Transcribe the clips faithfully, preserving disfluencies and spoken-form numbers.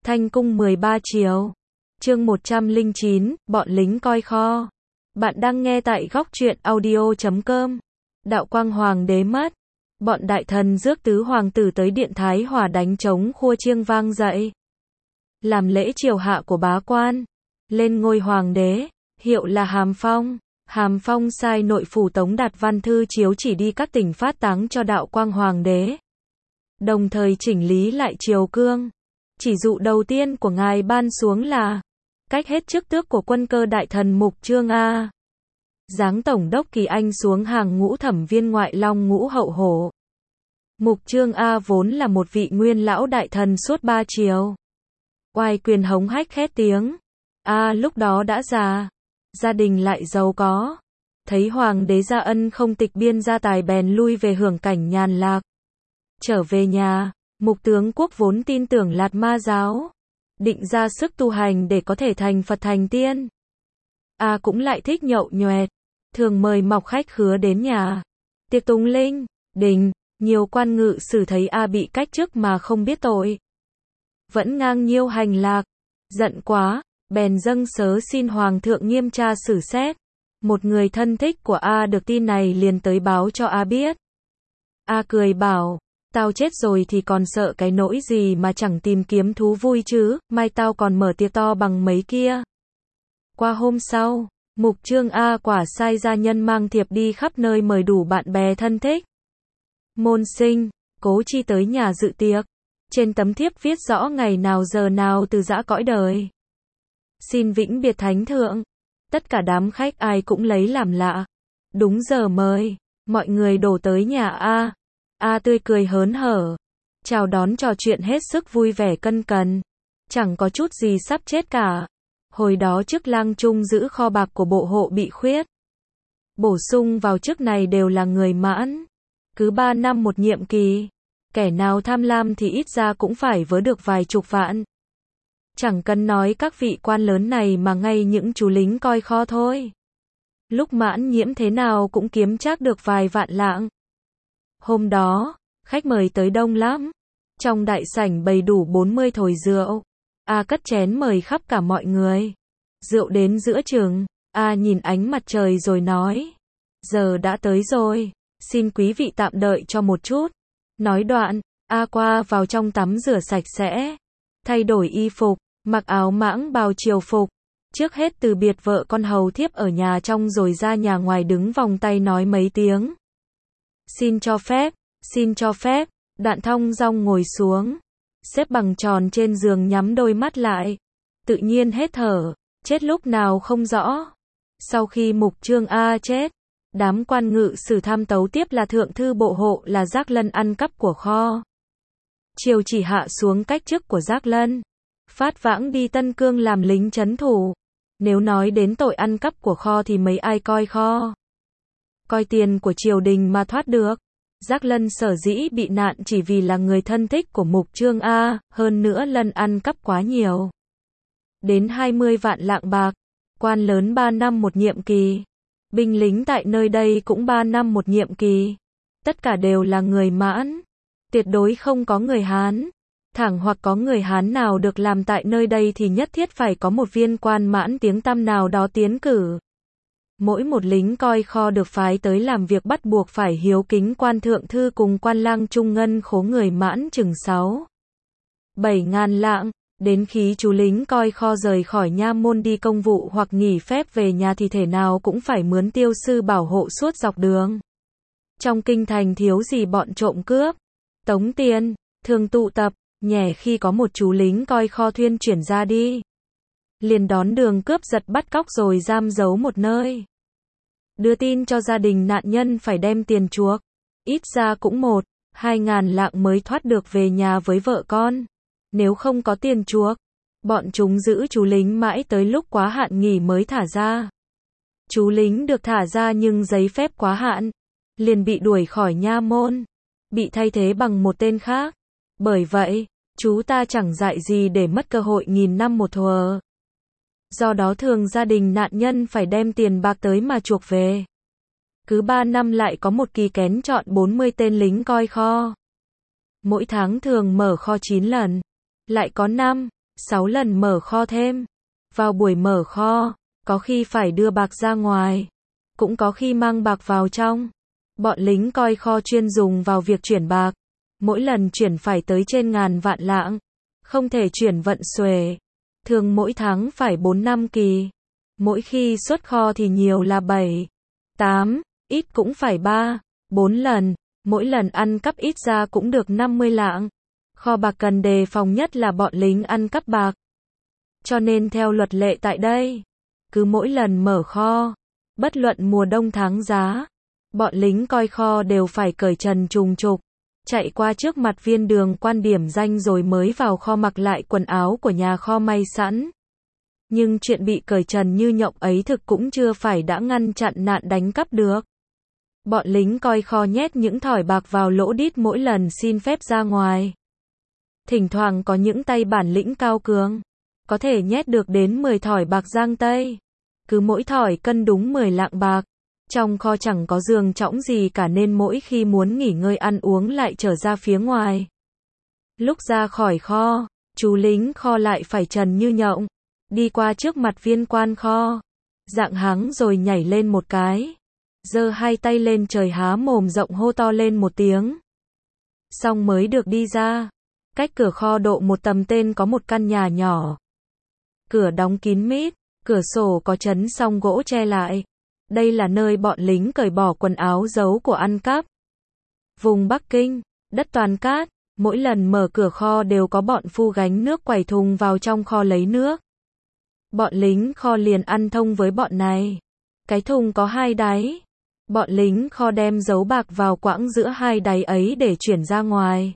Thanh cung mười ba chiều. Chương một trăm lẻ chín, bọn lính coi kho. Bạn đang nghe tại góc truyện audio chấm com. Đạo quang hoàng đế mất. Bọn đại thần rước tứ hoàng tử tới điện Thái Hòa đánh trống khua chiêng vang dậy. Làm lễ triều hạ của bá quan. Lên ngôi hoàng đế, hiệu là Hàm Phong. Hàm Phong sai nội phủ tống đạt văn thư chiếu chỉ đi các tỉnh phát táng cho đạo quang hoàng đế. Đồng thời chỉnh lý lại triều cương. Chỉ dụ đầu tiên của ngài ban xuống là cách hết chức tước của quân cơ đại thần Mục Chương A. Giáng tổng đốc Kỳ Anh xuống hàng ngũ thẩm viên ngoại long ngũ hậu hổ. Mục Chương A vốn là một vị nguyên lão đại thần suốt ba triều. Oai quyền hống hách khét tiếng. A lúc đó đã già, gia đình lại giàu có. Thấy hoàng đế gia ân không tịch biên gia tài bèn lui về hưởng cảnh nhàn lạc. Trở về nhà, Mục tướng quốc vốn tin tưởng Lạt Ma giáo, định ra sức tu hành để có thể thành Phật thành tiên. A cũng lại thích nhậu nhoẹt, thường mời mọc khách khứa đến nhà. Tiệc tùng linh, đình, nhiều quan ngự sử thấy A bị cách chức mà không biết tội. Vẫn ngang nhiêu hành lạc, giận quá, bèn dâng sớ xin hoàng thượng nghiêm tra xử xét. Một người thân thích của A được tin này liền tới báo cho A biết. A cười bảo, tao chết rồi thì còn sợ cái nỗi gì mà chẳng tìm kiếm thú vui chứ, mai tao còn mở tiệc to bằng mấy kia. Qua hôm sau, Mục Chương A quả sai gia nhân mang thiệp đi khắp nơi mời đủ bạn bè thân thích. Môn sinh, cố chi tới nhà dự tiệc. Trên tấm thiếp viết rõ ngày nào giờ nào từ giã cõi đời. Xin vĩnh biệt thánh thượng. Tất cả đám khách ai cũng lấy làm lạ. Đúng giờ mời, mọi người đổ tới nhà A. A tươi cười hớn hở, chào đón trò chuyện hết sức vui vẻ cân cần. Chẳng có chút gì sắp chết cả. Hồi đó chức lang trung giữ kho bạc của bộ hộ bị khuyết. Bổ sung vào chức này đều là người mãn. Cứ ba năm một nhiệm kỳ. Kẻ nào tham lam thì ít ra cũng phải vớ được vài chục vạn. Chẳng cần nói các vị quan lớn này mà ngay những chú lính coi kho thôi. Lúc mãn nhiễm thế nào cũng kiếm chắc được vài vạn lạng. Hôm đó, khách mời tới đông lắm. Trong đại sảnh bày đủ bốn mươi thồi rượu. A cất chén mời khắp cả mọi người. Rượu đến giữa chừng, A nhìn ánh mặt trời rồi nói. Giờ đã tới rồi, xin quý vị tạm đợi cho một chút. Nói đoạn, A qua vào trong tắm rửa sạch sẽ. Thay đổi y phục, mặc áo mãng bào triều phục. Trước hết từ biệt vợ con hầu thiếp ở nhà trong rồi ra nhà ngoài đứng vòng tay nói mấy tiếng. Xin cho phép, xin cho phép, đoạn thong dong ngồi xuống. Xếp bằng tròn trên giường nhắm đôi mắt lại. Tự nhiên hết thở, chết lúc nào không rõ. Sau khi Mục Chương A chết, đám quan ngự sử tham tấu tiếp là thượng thư bộ hộ là Giác Lân ăn cắp của kho. Triều chỉ hạ xuống cách chức của Giác Lân. Phát vãng đi Tân Cương làm lính trấn thủ. Nếu nói đến tội ăn cắp của kho thì mấy ai coi kho. Coi tiền của triều đình mà thoát được. Giác Lân sở dĩ bị nạn chỉ vì là người thân thích của Mục Chương A, hơn nữa Lân ăn cắp quá nhiều. Đến hai mươi vạn lạng bạc, quan lớn ba năm một nhiệm kỳ. Binh lính tại nơi đây cũng ba năm một nhiệm kỳ. Tất cả đều là người mãn. Tuyệt đối không có người Hán. Thẳng hoặc có người Hán nào được làm tại nơi đây thì nhất thiết phải có một viên quan mãn tiếng tăm nào đó tiến cử. Mỗi một lính coi kho được phái tới làm việc bắt buộc phải hiếu kính quan thượng thư cùng quan lang trung ngân khố người mãn chừng sáu, bảy ngàn lạng. Đến khi chú lính coi kho rời khỏi nha môn đi công vụ hoặc nghỉ phép về nhà thì thể nào cũng phải mướn tiêu sư bảo hộ suốt dọc đường. Trong kinh thành thiếu gì bọn trộm cướp, tống tiền, thường tụ tập, nhẻ khi có một chú lính coi kho thuyên chuyển ra đi. Liền đón đường cướp giật bắt cóc rồi giam giấu một nơi. Đưa tin cho gia đình nạn nhân phải đem tiền chuộc. Ít ra cũng một, hai ngàn lạng mới thoát được về nhà với vợ con. Nếu không có tiền chuộc, bọn chúng giữ chú lính mãi tới lúc quá hạn nghỉ mới thả ra. Chú lính được thả ra nhưng giấy phép quá hạn, liền bị đuổi khỏi nha môn, bị thay thế bằng một tên khác. Bởi vậy, chú ta chẳng dại gì để mất cơ hội nghìn năm một thuở. Do đó thường gia đình nạn nhân phải đem tiền bạc tới mà chuộc về. Cứ ba năm lại có một kỳ kén chọn bốn mươi tên lính coi kho. Mỗi tháng thường mở kho chín lần. Lại có năm, sáu lần mở kho thêm. Vào buổi mở kho, có khi phải đưa bạc ra ngoài, cũng có khi mang bạc vào trong. Bọn lính coi kho chuyên dùng vào việc chuyển bạc. Mỗi lần chuyển phải tới trên ngàn vạn lạng. Không thể chuyển vận xuể. Thường mỗi tháng phải bốn năm kỳ. Mỗi khi xuất kho thì nhiều là bảy, tám, ít cũng phải ba, bốn lần. Mỗi lần ăn cắp ít ra cũng được năm mươi lạng. Kho bạc cần đề phòng nhất là bọn lính ăn cắp bạc. Cho nên theo luật lệ tại đây, cứ mỗi lần mở kho, bất luận mùa đông tháng giá, bọn lính coi kho đều phải cởi trần trùng trục, chạy qua trước mặt viên đường quan điểm danh rồi mới vào kho mặc lại quần áo của nhà kho may sẵn. Nhưng chuyện bị cởi trần như nhộng ấy thực cũng chưa phải đã ngăn chặn nạn đánh cắp được. Bọn lính coi kho nhét những thỏi bạc vào lỗ đít mỗi lần xin phép ra ngoài. Thỉnh thoảng có những tay bản lĩnh cao cường, có thể nhét được đến mười thỏi bạc Giang Tây. Cứ mỗi thỏi cân đúng mười lạng bạc. Trong kho chẳng có giường chõng gì cả nên mỗi khi muốn nghỉ ngơi ăn uống lại trở ra phía ngoài. Lúc ra khỏi kho, chú lính kho lại phải trần như nhộng, đi qua trước mặt viên quan kho, dạng háng rồi nhảy lên một cái, giơ hai tay lên trời há mồm rộng hô to lên một tiếng. Xong mới được đi ra. Cách cửa kho độ một tầm tên có một căn nhà nhỏ. Cửa đóng kín mít, cửa sổ có trấn song gỗ che lại. Đây là nơi bọn lính cởi bỏ quần áo giấu của ăn cắp. Vùng Bắc Kinh, đất toàn cát, mỗi lần mở cửa kho đều có bọn phu gánh nước quẩy thùng vào trong kho lấy nước. Bọn lính kho liền ăn thông với bọn này. Cái thùng có hai đáy. Bọn lính kho đem giấu bạc vào quãng giữa hai đáy ấy để chuyển ra ngoài.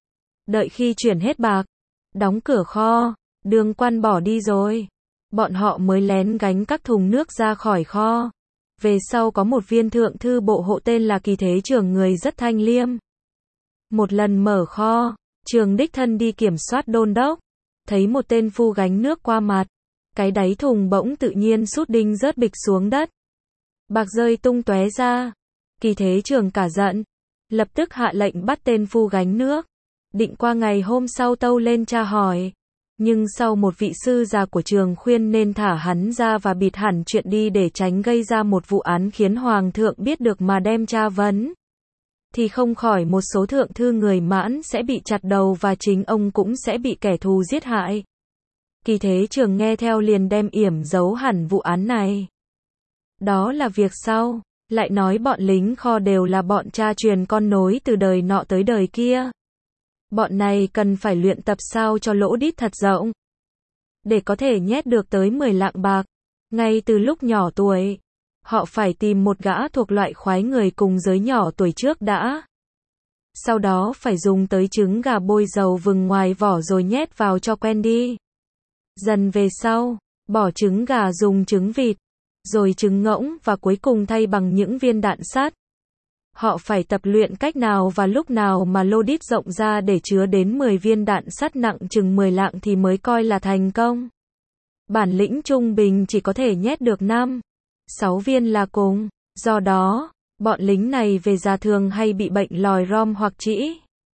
Đợi khi chuyển hết bạc, đóng cửa kho, đường quan bỏ đi rồi, bọn họ mới lén gánh các thùng nước ra khỏi kho. Về sau có một viên thượng thư bộ hộ tên là Kỳ Thế Trường, người rất thanh liêm. Một lần mở kho, Trường đích thân đi kiểm soát đôn đốc, thấy một tên phu gánh nước qua mặt, cái đáy thùng bỗng tự nhiên sút đinh rớt bịch xuống đất. Bạc rơi tung tóe ra. Kỳ Thế Trường cả giận, lập tức hạ lệnh bắt tên phu gánh nước. Định qua ngày hôm sau tâu lên tra hỏi. Nhưng sau một vị sư già của Trường khuyên nên thả hắn ra và bịt hẳn chuyện đi để tránh gây ra một vụ án khiến Hoàng thượng biết được mà đem tra vấn, thì không khỏi một số thượng thư người Mãn sẽ bị chặt đầu và chính ông cũng sẽ bị kẻ thù giết hại. Kỳ Thế Trường nghe theo liền đem yểm giấu hẳn vụ án này. Đó là việc sau. Lại nói bọn lính kho đều là bọn cha truyền con nối từ đời nọ tới đời kia. Bọn này cần phải luyện tập sao cho lỗ đít thật rộng, để có thể nhét được tới mười lạng bạc. Ngay từ lúc nhỏ tuổi, họ phải tìm một gã thuộc loại khoái người cùng giới nhỏ tuổi trước đã. Sau đó phải dùng tới trứng gà bôi dầu vừng ngoài vỏ rồi nhét vào cho quen đi. Dần về sau, bỏ trứng gà dùng trứng vịt, rồi trứng ngỗng và cuối cùng thay bằng những viên đạn sắt. Họ phải tập luyện cách nào và lúc nào mà lô đít rộng ra để chứa đến mười viên đạn sắt nặng chừng mười lạng thì mới coi là thành công. Bản lĩnh trung bình chỉ có thể nhét được năm, sáu viên là cùng. Do đó, bọn lính này về già thường hay bị bệnh lòi rom hoặc trĩ.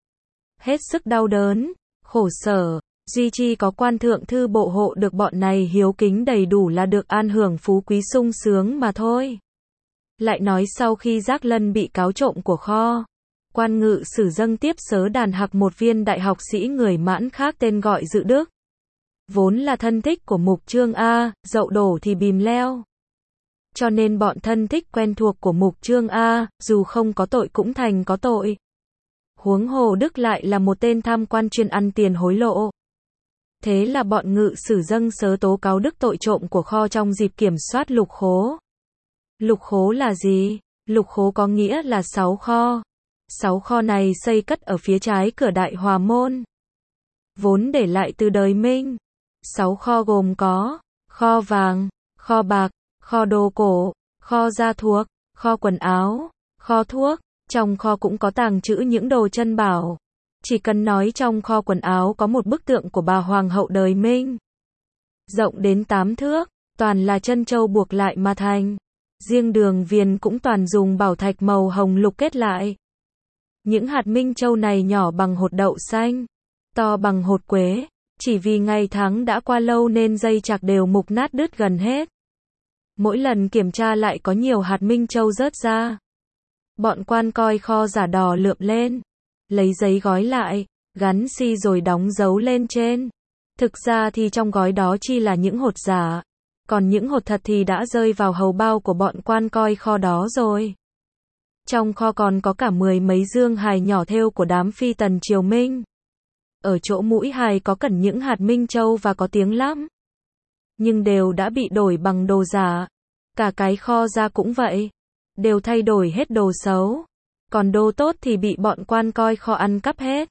Hết sức đau đớn, khổ sở, duy chi có quan thượng thư bộ hộ được bọn này hiếu kính đầy đủ là được an hưởng phú quý sung sướng mà thôi. Lại nói sau khi Giác Lân bị cáo trộm của kho, quan ngự sử dâng tiếp sớ đàn hạc một viên đại học sĩ người Mãn khác tên gọi Dự Đức. Vốn là thân thích của Mục Trương A, dậu đổ thì bìm leo. Cho nên bọn thân thích quen thuộc của Mục Trương A, dù không có tội cũng thành có tội. Huống hồ Đức lại là một tên tham quan chuyên ăn tiền hối lộ. Thế là bọn ngự sử dâng sớ tố cáo Đức tội trộm của kho trong dịp kiểm soát lục khố. Lục khố là gì? Lục khố có nghĩa là sáu kho. Sáu kho này xây cất ở phía trái cửa Đại Hòa Môn. Vốn để lại từ đời Minh. Sáu kho gồm có kho vàng, kho bạc, kho đồ cổ, kho gia thuộc, kho quần áo, kho thuốc. Trong kho cũng có tàng trữ những đồ chân bảo. Chỉ cần nói trong kho quần áo có một bức tượng của bà Hoàng hậu đời Minh. Rộng đến tám thước, toàn là chân châu buộc lại mà thành. Riêng đường viền cũng toàn dùng bảo thạch màu hồng lục kết lại. Những hạt minh châu này nhỏ bằng hột đậu xanh, to bằng hột quế, Chỉ vì ngày tháng đã qua lâu nên dây chạc đều mục nát đứt gần hết. Mỗi lần kiểm tra lại có nhiều hạt minh châu rớt ra. Bọn quan coi kho giả đò lượm lên, lấy giấy gói lại, gắn xi rồi đóng dấu lên trên. Thực ra thì trong gói đó chi là những hột giả, còn những hột thật thì đã rơi vào hầu bao của bọn quan coi kho đó rồi. Trong kho còn có cả mười mấy dương hài nhỏ thêu của đám phi tần triều Minh. Ở chỗ mũi hài có cẩn những hạt minh châu và có tiếng lắm. Nhưng đều đã bị đổi bằng đồ giả. Cả cái kho ra cũng vậy. Đều thay đổi hết đồ xấu. Còn đồ tốt thì bị bọn quan coi kho ăn cắp hết.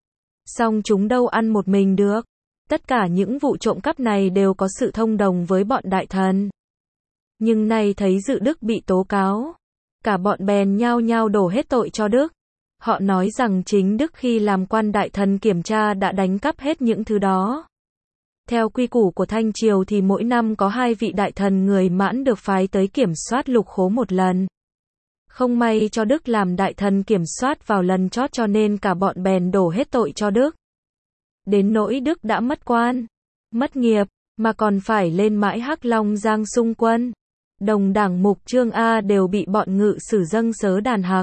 Xong chúng đâu ăn một mình được. Tất cả những vụ trộm cắp này đều có sự thông đồng với bọn đại thần. Nhưng nay thấy Dự Đức bị tố cáo. Cả bọn bèn nhao nhao đổ hết tội cho Đức. Họ nói rằng chính Đức khi làm quan đại thần kiểm tra đã đánh cắp hết những thứ đó. Theo quy củ của Thanh Triều thì mỗi năm có hai vị đại thần người Mãn được phái tới kiểm soát lục khố một lần. Không may cho Đức làm đại thần kiểm soát vào lần chót cho nên cả bọn bèn đổ hết tội cho Đức. Đến nỗi Đức đã mất quan, mất nghiệp, mà còn phải lên mãi Hắc Long Giang xung quân. Đồng đảng Mục Trương A đều bị bọn ngự sử dâng sớ đàn hạc.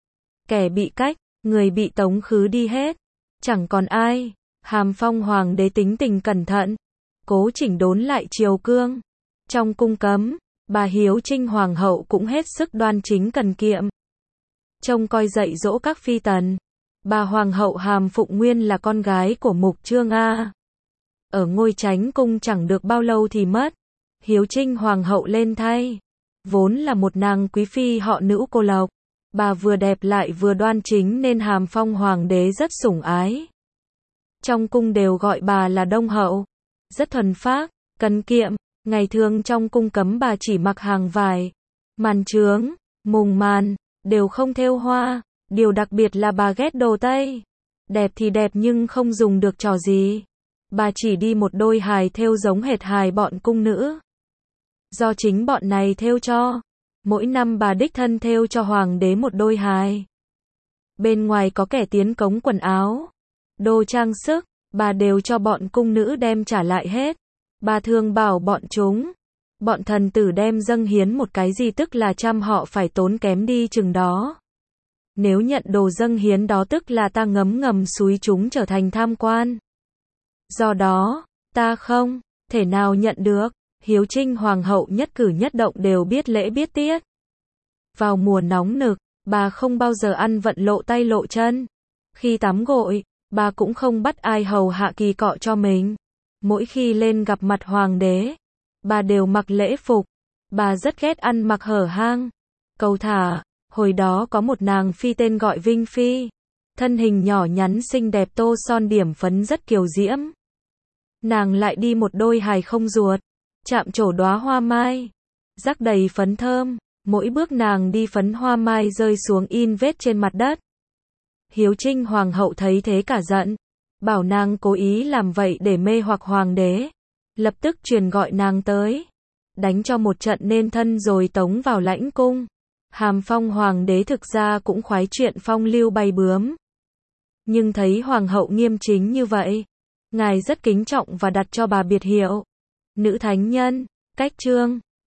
Kẻ bị cách, người bị tống khứ đi hết. Chẳng còn ai. Hàm Phong hoàng đế tính tình cẩn thận, cố chỉnh đốn lại triều cương. Trong cung cấm, bà Hiếu Trinh hoàng hậu cũng hết sức đoan chính cần kiệm. Trông coi dạy dỗ các phi tần. Bà hoàng hậu Hàm Phụng Nguyên là con gái của Mục Trương A. Ở ngôi chánh cung chẳng được bao lâu thì mất. Hiếu Trinh hoàng hậu lên thay. Vốn là một nàng quý phi họ Nữ Cô Lộc. Bà vừa đẹp lại vừa đoan chính nên Hàm Phong hoàng đế rất sủng ái. Trong cung đều gọi bà là Đông Hậu. Rất thuần phác, cần kiệm. Ngày thường trong cung cấm bà chỉ mặc hàng vải, màn trướng, mùng màn, đều không thêu hoa. Điều đặc biệt là bà ghét đồ Tây. Đẹp thì đẹp nhưng không dùng được trò gì. Bà chỉ đi một đôi hài thêu giống hệt hài bọn cung nữ. Do chính bọn này thêu cho. Mỗi năm bà đích thân thêu cho hoàng đế một đôi hài. Bên ngoài có kẻ tiến cống quần áo, đồ trang sức, bà đều cho bọn cung nữ đem trả lại hết. Bà thường bảo bọn chúng, bọn thần tử đem dâng hiến một cái gì tức là trăm họ phải tốn kém đi chừng đó. Nếu nhận đồ dâng hiến đó tức là ta ngấm ngầm xúi chúng trở thành tham quan. Do đó, ta không thể nào nhận được. Hiếu Trinh hoàng hậu nhất cử nhất động đều biết lễ biết tiết. Vào mùa nóng nực, bà không bao giờ ăn vận lộ tay lộ chân. Khi tắm gội, bà cũng không bắt ai hầu hạ kỳ cọ cho mình. Mỗi khi lên gặp mặt hoàng đế, bà đều mặc lễ phục. Bà rất ghét ăn mặc hở hang, cầu thả. Hồi đó có một nàng phi tên gọi Vinh Phi. Thân hình nhỏ nhắn xinh đẹp tô son điểm phấn rất kiều diễm. Nàng lại đi một đôi hài không ruột, chạm trổ đóa hoa mai, rắc đầy phấn thơm. Mỗi bước nàng đi phấn hoa mai rơi xuống in vết trên mặt đất. Hiếu Trinh hoàng hậu thấy thế cả giận, bảo nàng cố ý làm vậy để mê hoặc hoàng đế. Lập tức truyền gọi nàng tới, đánh cho một trận nên thân rồi tống vào lãnh cung. Hàm Phong hoàng đế thực ra cũng khoái chuyện phong lưu bay bướm. Nhưng thấy hoàng hậu nghiêm chính như vậy, ngài rất kính trọng và đặt cho bà biệt hiệu Nữ Thánh Nhân, cách trương.